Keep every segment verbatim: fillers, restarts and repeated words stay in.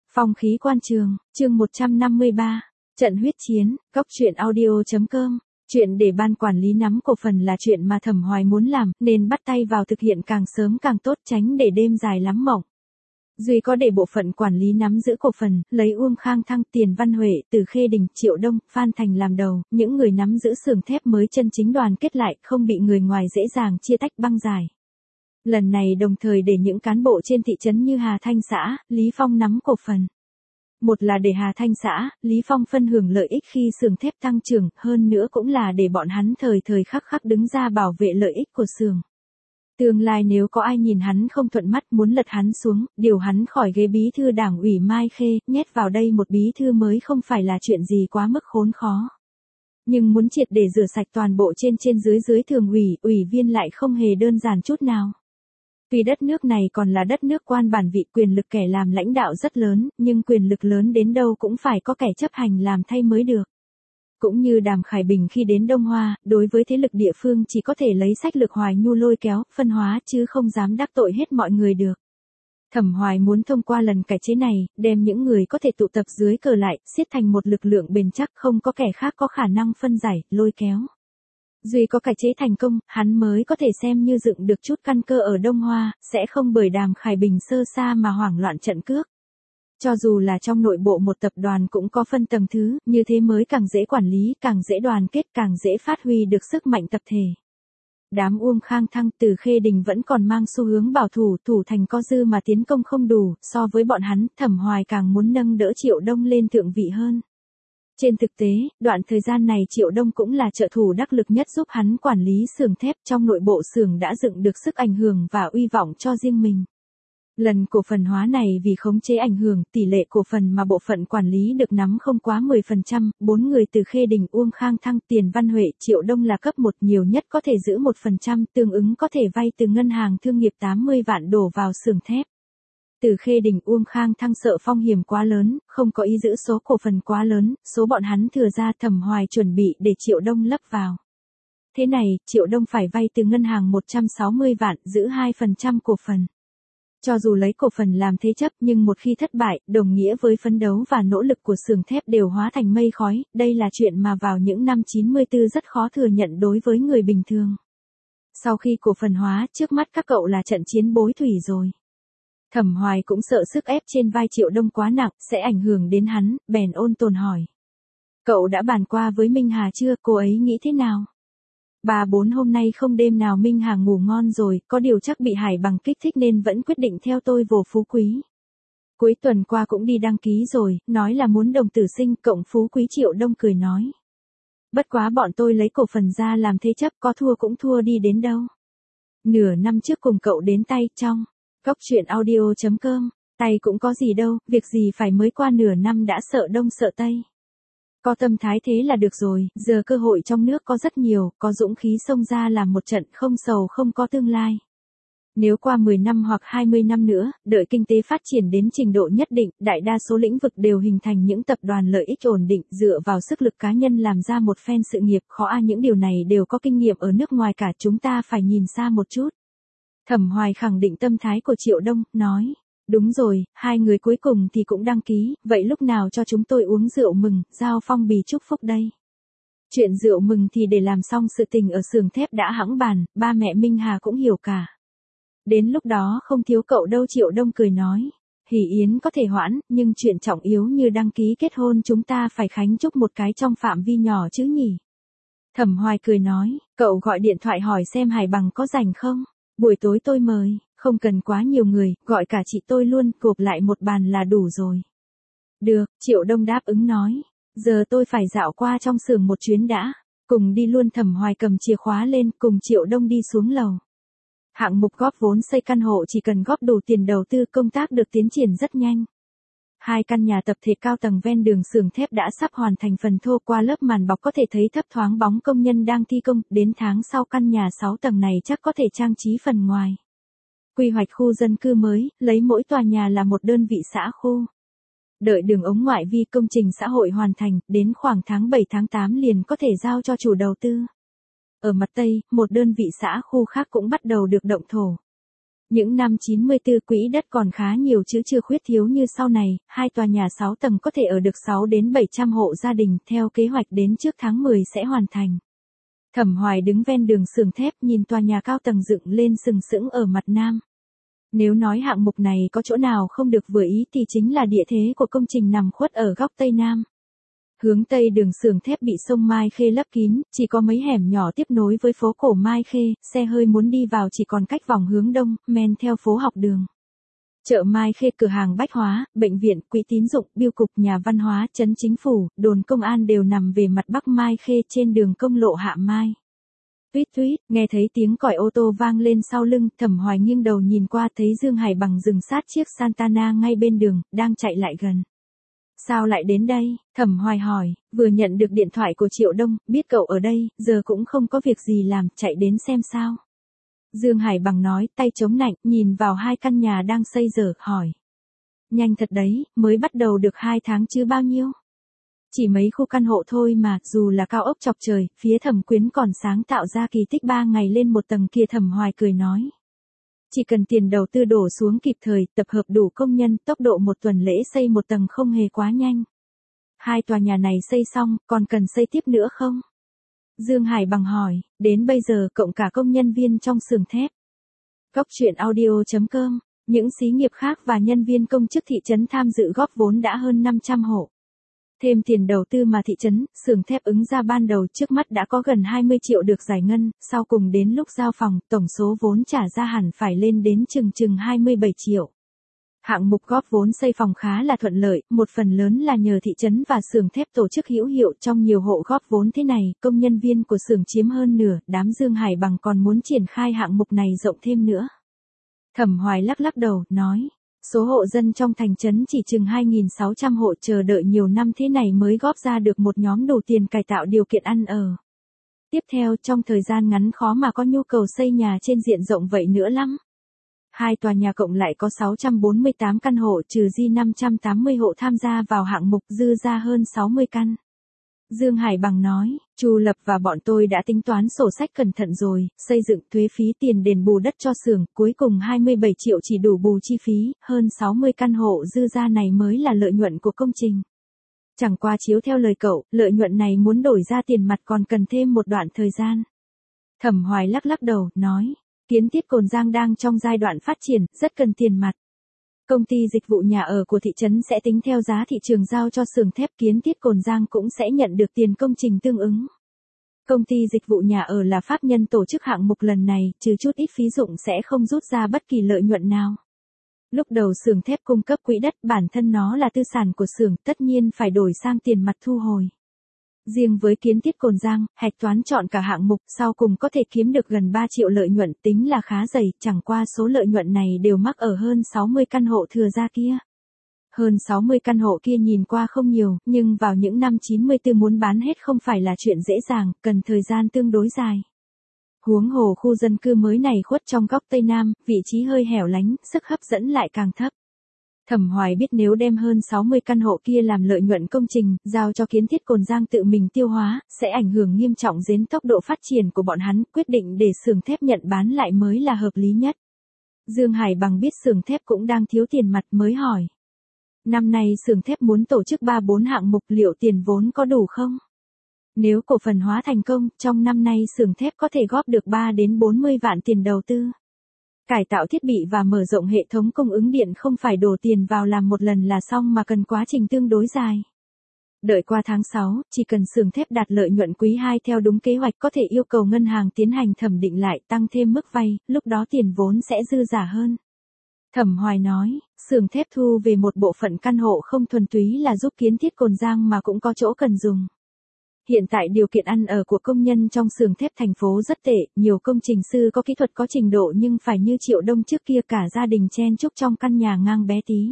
Phong khí quan trường, chương một trăm năm mươi ba, trận huyết chiến, góc truyện audio chấm com. Chuyện để ban quản lý nắm cổ phần là chuyện mà Thẩm Hoài muốn làm, nên bắt tay vào thực hiện càng sớm càng tốt, tránh để đêm dài lắm mộng. Duy có để bộ phận quản lý nắm giữ cổ phần, lấy Uông Khang Thăng, Tiền Văn Huệ, Từ Khê Đình, Triệu Đông, Phan Thành làm đầu, những người nắm giữ xưởng thép mới chân chính đoàn kết lại, không bị người ngoài dễ dàng chia tách băng giải. Lần này đồng thời để những cán bộ trên thị trấn như Hà Thanh xã, Lý Phong nắm cổ phần. Một là để Hà Thanh xã, Lý Phong phân hưởng lợi ích khi xưởng thép tăng trưởng, hơn nữa cũng là để bọn hắn thời thời khắc khắc đứng ra bảo vệ lợi ích của xưởng. Tương lai nếu có ai nhìn hắn không thuận mắt muốn lật hắn xuống, điều hắn khỏi ghế bí thư đảng ủy Mai Khê, nhét vào đây một bí thư mới không phải là chuyện gì quá mức khốn khó. Nhưng muốn triệt để rửa sạch toàn bộ trên trên dưới dưới thường ủy, ủy viên lại không hề đơn giản chút nào. Vì đất nước này còn là đất nước quan bản vị, quyền lực kẻ làm lãnh đạo rất lớn, nhưng quyền lực lớn đến đâu cũng phải có kẻ chấp hành làm thay mới được. Cũng như Đàm Khải Bình khi đến Đông Hoa, đối với thế lực địa phương chỉ có thể lấy sách lược Hoài Nhu lôi kéo, phân hóa chứ không dám đắc tội hết mọi người được. Thẩm Hoài muốn thông qua lần cải chế này, đem những người có thể tụ tập dưới cờ lại, xiết thành một lực lượng bền chắc, không có kẻ khác có khả năng phân giải, lôi kéo. Duy có cải chế thành công, hắn mới có thể xem như dựng được chút căn cơ ở Đông Hoa, sẽ không bởi Đàm Khải Bình sơ sa mà hoảng loạn trận cước. Cho dù là trong nội bộ một tập đoàn cũng có phân tầng thứ, như thế mới càng dễ quản lý, càng dễ đoàn kết, càng dễ phát huy được sức mạnh tập thể. Đám Uông Khang Thăng, Từ Khê Đình vẫn còn mang xu hướng bảo thủ, thủ thành có dư mà tiến công không đủ, so với bọn hắn, Thẩm Hoài càng muốn nâng đỡ Triệu Đông lên thượng vị hơn. Trên thực tế, đoạn thời gian này Triệu Đông cũng là trợ thủ đắc lực nhất giúp hắn quản lý xưởng thép, trong nội bộ xưởng đã dựng được sức ảnh hưởng và uy vọng cho riêng mình. Lần cổ phần hóa này vì khống chế ảnh hưởng, tỷ lệ cổ phần mà bộ phận quản lý được nắm không quá mười phần trăm, bốn người Từ Khê Đình, Uông Khang Thăng, Tiền Văn Huệ, Triệu Đông là cấp một, nhiều nhất có thể giữ một phần trăm, tương ứng có thể vay từ ngân hàng thương nghiệp tám mươi vạn đổ vào xưởng thép. Từ Khê Đình, Uông Khang Thăng sợ phong hiểm quá lớn, không có ý giữ số cổ phần quá lớn, số bọn hắn thừa ra, Thẩm Hoài chuẩn bị để Triệu Đông lấp vào. Thế này, Triệu Đông phải vay từ ngân hàng một trăm sáu mươi vạn, giữ hai phần trăm cổ phần. Cho dù lấy cổ phần làm thế chấp nhưng một khi thất bại, đồng nghĩa với phấn đấu và nỗ lực của xưởng thép đều hóa thành mây khói, đây là chuyện mà vào những năm chín mươi tư rất khó thừa nhận đối với người bình thường. Sau khi cổ phần hóa, trước mắt các cậu là trận chiến bối thủy rồi. Thẩm Hoài cũng sợ sức ép trên vai Triệu Đông quá nặng, sẽ ảnh hưởng đến hắn, bèn ôn tồn hỏi. Cậu đã bàn qua với Minh Hà chưa, cô ấy nghĩ thế nào? Ba bốn hôm nay không đêm nào Minh Hà ngủ ngon rồi, có điều chắc bị Hải Bằng kích thích nên vẫn quyết định theo tôi vô Phú Quý. Cuối tuần qua cũng đi đăng ký rồi, nói là muốn đồng tử sinh cộng Phú Quý. Triệu Đông cười nói. Bất quá bọn tôi lấy cổ phần ra làm thế chấp, có thua cũng thua đi đến đâu. Nửa năm trước cùng cậu đến tay, trong góc truyện audio chấm com, tay cũng có gì đâu, việc gì phải mới qua nửa năm đã sợ đông sợ tây. Có tâm thái thế là được rồi, giờ cơ hội trong nước có rất nhiều, có dũng khí xông ra làm một trận không sầu không có tương lai. Nếu qua mười năm hoặc hai mươi năm nữa, đợi kinh tế phát triển đến trình độ nhất định, đại đa số lĩnh vực đều hình thành những tập đoàn lợi ích ổn định, dựa vào sức lực cá nhân làm ra một phen sự nghiệp, khó a những điều này đều có kinh nghiệm ở nước ngoài cả, chúng ta phải nhìn xa một chút. Thẩm Hoài khẳng định tâm thái của Triệu Đông, nói. Đúng rồi, hai người cuối cùng thì cũng đăng ký, vậy lúc nào cho chúng tôi uống rượu mừng, giao phong bì chúc phúc đây. Chuyện rượu mừng thì để làm xong sự tình ở xưởng thép đã hẵng bàn, ba mẹ Minh Hà cũng hiểu cả. Đến lúc đó không thiếu cậu đâu. Triệu Đông cười nói. Hỷ yến có thể hoãn, nhưng chuyện trọng yếu như đăng ký kết hôn chúng ta phải khánh chúc một cái trong phạm vi nhỏ chứ nhỉ. Thẩm Hoài cười nói, cậu gọi điện thoại hỏi xem Hải Bằng có rảnh không? Buổi tối tôi mời. Không cần quá nhiều người, gọi cả chị tôi luôn, gộp lại một bàn là đủ rồi. Được, Triệu Đông đáp ứng nói. Giờ tôi phải dạo qua trong xưởng một chuyến đã. Cùng đi luôn. Thẩm Hoài cầm chìa khóa lên, cùng Triệu Đông đi xuống lầu. Hạng mục góp vốn xây căn hộ chỉ cần góp đủ tiền đầu tư, công tác được tiến triển rất nhanh. Hai căn nhà tập thể cao tầng ven đường xưởng thép đã sắp hoàn thành phần thô, qua lớp màn bọc có thể thấy thấp thoáng bóng công nhân đang thi công, đến tháng sau căn nhà sáu tầng này chắc có thể trang trí phần ngoài. Quy hoạch khu dân cư mới, lấy mỗi tòa nhà là một đơn vị xã khu. Đợi đường ống ngoại vi công trình xã hội hoàn thành, đến khoảng tháng bảy tháng tám liền có thể giao cho chủ đầu tư. Ở mặt Tây, một đơn vị xã khu khác cũng bắt đầu được động thổ. Những năm chín mươi tư quỹ đất còn khá nhiều chứ chưa khuyết thiếu như sau này, hai tòa nhà sáu tầng có thể ở được sáu đến bảy trăm hộ gia đình, theo kế hoạch đến trước tháng mười sẽ hoàn thành. Thẩm Hoài đứng ven đường xưởng thép nhìn tòa nhà cao tầng dựng lên sừng sững ở mặt nam. Nếu nói hạng mục này có chỗ nào không được vừa ý thì chính là địa thế của công trình nằm khuất ở góc tây nam. Hướng tây đường xưởng thép bị sông Mai Khê lấp kín, chỉ có mấy hẻm nhỏ tiếp nối với phố cổ Mai Khê, xe hơi muốn đi vào chỉ còn cách vòng hướng đông, men theo phố học đường. Chợ Mai Khê, cửa hàng bách hóa, bệnh viện, quỹ tín dụng, bưu cục, nhà văn hóa, trấn chính phủ, đồn công an đều nằm về mặt bắc Mai Khê trên đường công lộ Hạ Mai. Tuýt tuýt, nghe thấy tiếng còi ô tô vang lên sau lưng, Thẩm Hoài nghiêng đầu nhìn qua thấy Dương Hải Bằng dừng sát chiếc Santana ngay bên đường, đang chạy lại gần. Sao lại đến đây? Thẩm Hoài hỏi, vừa nhận được điện thoại của Triệu Đông, biết cậu ở đây, giờ cũng không có việc gì làm, chạy đến xem sao. Dương Hải Bằng nói, tay chống nạnh, nhìn vào hai căn nhà đang xây dở, hỏi. Nhanh thật đấy, mới bắt đầu được hai tháng chứ bao nhiêu? Chỉ mấy khu căn hộ thôi mà, dù là cao ốc chọc trời, phía Thẩm Quyến còn sáng tạo ra kỳ tích ba ngày lên một tầng kia. Thẩm Hoài cười nói. Chỉ cần tiền đầu tư đổ xuống kịp thời, tập hợp đủ công nhân, tốc độ một tuần lễ xây một tầng không hề quá nhanh. Hai tòa nhà này xây xong, còn cần xây tiếp nữa không? Dương Hải Bằng hỏi, đến bây giờ cộng cả công nhân viên trong xưởng thép. Góc truyện audio chấm com, những xí nghiệp khác và nhân viên công chức thị trấn tham dự góp vốn đã hơn năm trăm hộ. Thêm tiền đầu tư mà thị trấn, xưởng thép ứng ra ban đầu trước mắt đã có gần hai mươi triệu được giải ngân, sau cùng đến lúc giao phòng, tổng số vốn trả ra hẳn phải lên đến chừng chừng hai mươi bảy triệu. Hạng mục góp vốn xây phòng khá là thuận lợi, một phần lớn là nhờ thị trấn và xưởng thép tổ chức hữu hiệu. Trong nhiều hộ góp vốn thế này, công nhân viên của xưởng chiếm hơn nửa, đám Dương Hải Bằng còn muốn triển khai hạng mục này rộng thêm nữa. Thẩm Hoài lắc lắc đầu, nói. Số hộ dân trong thành trấn chỉ chừng hai nghìn sáu trăm hộ, chờ đợi nhiều năm thế này mới góp ra được một nhóm đủ tiền cải tạo điều kiện ăn ở. Tiếp theo, trong thời gian ngắn khó mà có nhu cầu xây nhà trên diện rộng vậy nữa lắm. Hai tòa nhà cộng lại có sáu trăm bốn mươi tám căn hộ, trừ di năm trăm tám mươi hộ tham gia vào hạng mục, dư ra hơn sáu mươi căn. Dương Hải Bằng nói, Chu Lập và bọn tôi đã tính toán sổ sách cẩn thận rồi, xây dựng, thuế phí, tiền đền bù đất cho xưởng, cuối cùng hai mươi bảy triệu chỉ đủ bù chi phí, hơn sáu mươi căn hộ dư ra này mới là lợi nhuận của công trình. Chẳng qua chiếu theo lời cậu, lợi nhuận này muốn đổi ra tiền mặt còn cần thêm một đoạn thời gian. Thẩm Hoài lắc lắc đầu, nói, Kiến Thiết Cồn Giang đang trong giai đoạn phát triển, rất cần tiền mặt. Công ty dịch vụ nhà ở của thị trấn sẽ tính theo giá thị trường giao cho xưởng thép, Kiến Thiết Cồn Giang cũng sẽ nhận được tiền công trình tương ứng. Công ty dịch vụ nhà ở là pháp nhân tổ chức hạng mục lần này, trừ chút ít phí dụng sẽ không rút ra bất kỳ lợi nhuận nào. Lúc đầu xưởng thép cung cấp quỹ đất, bản thân nó là tư sản của xưởng, tất nhiên phải đổi sang tiền mặt thu hồi. Riêng với Kiến Thiết Cồn Giang, hạch toán chọn cả hạng mục, sau cùng có thể kiếm được gần ba triệu lợi nhuận, tính là khá dày, chẳng qua số lợi nhuận này đều mắc ở hơn sáu mươi căn hộ thừa ra kia. Hơn sáu mươi căn hộ kia nhìn qua không nhiều, nhưng vào những năm chín mươi tư muốn bán hết không phải là chuyện dễ dàng, cần thời gian tương đối dài. Huống hồ khu dân cư mới này khuất trong góc Tây Nam, vị trí hơi hẻo lánh, sức hấp dẫn lại càng thấp. Thẩm Hoài biết nếu đem hơn sáu mươi căn hộ kia làm lợi nhuận công trình, giao cho Kiến Thiết Cồn Giang tự mình tiêu hóa, sẽ ảnh hưởng nghiêm trọng đến tốc độ phát triển của bọn hắn, quyết định để xưởng thép nhận bán lại mới là hợp lý nhất. Dương Hải Bằng biết xưởng thép cũng đang thiếu tiền mặt mới hỏi. Năm nay xưởng thép muốn tổ chức ba bốn hạng mục, liệu tiền vốn có đủ không? Nếu cổ phần hóa thành công, trong năm nay xưởng thép có thể góp được ba đến bốn mươi vạn tiền đầu tư. Cải tạo thiết bị và mở rộng hệ thống cung ứng điện không phải đổ tiền vào làm một lần là xong mà cần quá trình tương đối dài. Đợi qua tháng sáu, chỉ cần xưởng thép đạt lợi nhuận quý hai theo đúng kế hoạch có thể yêu cầu ngân hàng tiến hành thẩm định lại, tăng thêm mức vay, lúc đó tiền vốn sẽ dư giả hơn. Thẩm Hoài nói, xưởng thép thu về một bộ phận căn hộ không thuần túy là giúp Kiến Thiết Cồn Giang mà cũng có chỗ cần dùng. Hiện tại điều kiện ăn ở của công nhân trong xưởng thép thành phố rất tệ, nhiều công trình sư có kỹ thuật có trình độ nhưng phải như Triệu Đông trước kia cả gia đình chen chúc trong căn nhà ngang bé tí.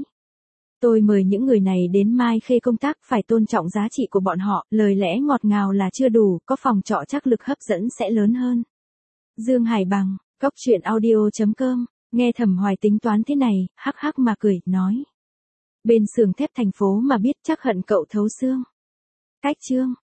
Tôi mời những người này đến Mai Khê công tác, phải tôn trọng giá trị của bọn họ, lời lẽ ngọt ngào là chưa đủ, có phòng trọ chắc lực hấp dẫn sẽ lớn hơn. Dương Hải Bằng, góc truyện audio chấm com, nghe Thẩm Hoài tính toán thế này, hắc hắc mà cười, nói. Bên xưởng thép thành phố mà biết chắc hận cậu thấu xương. Cách chương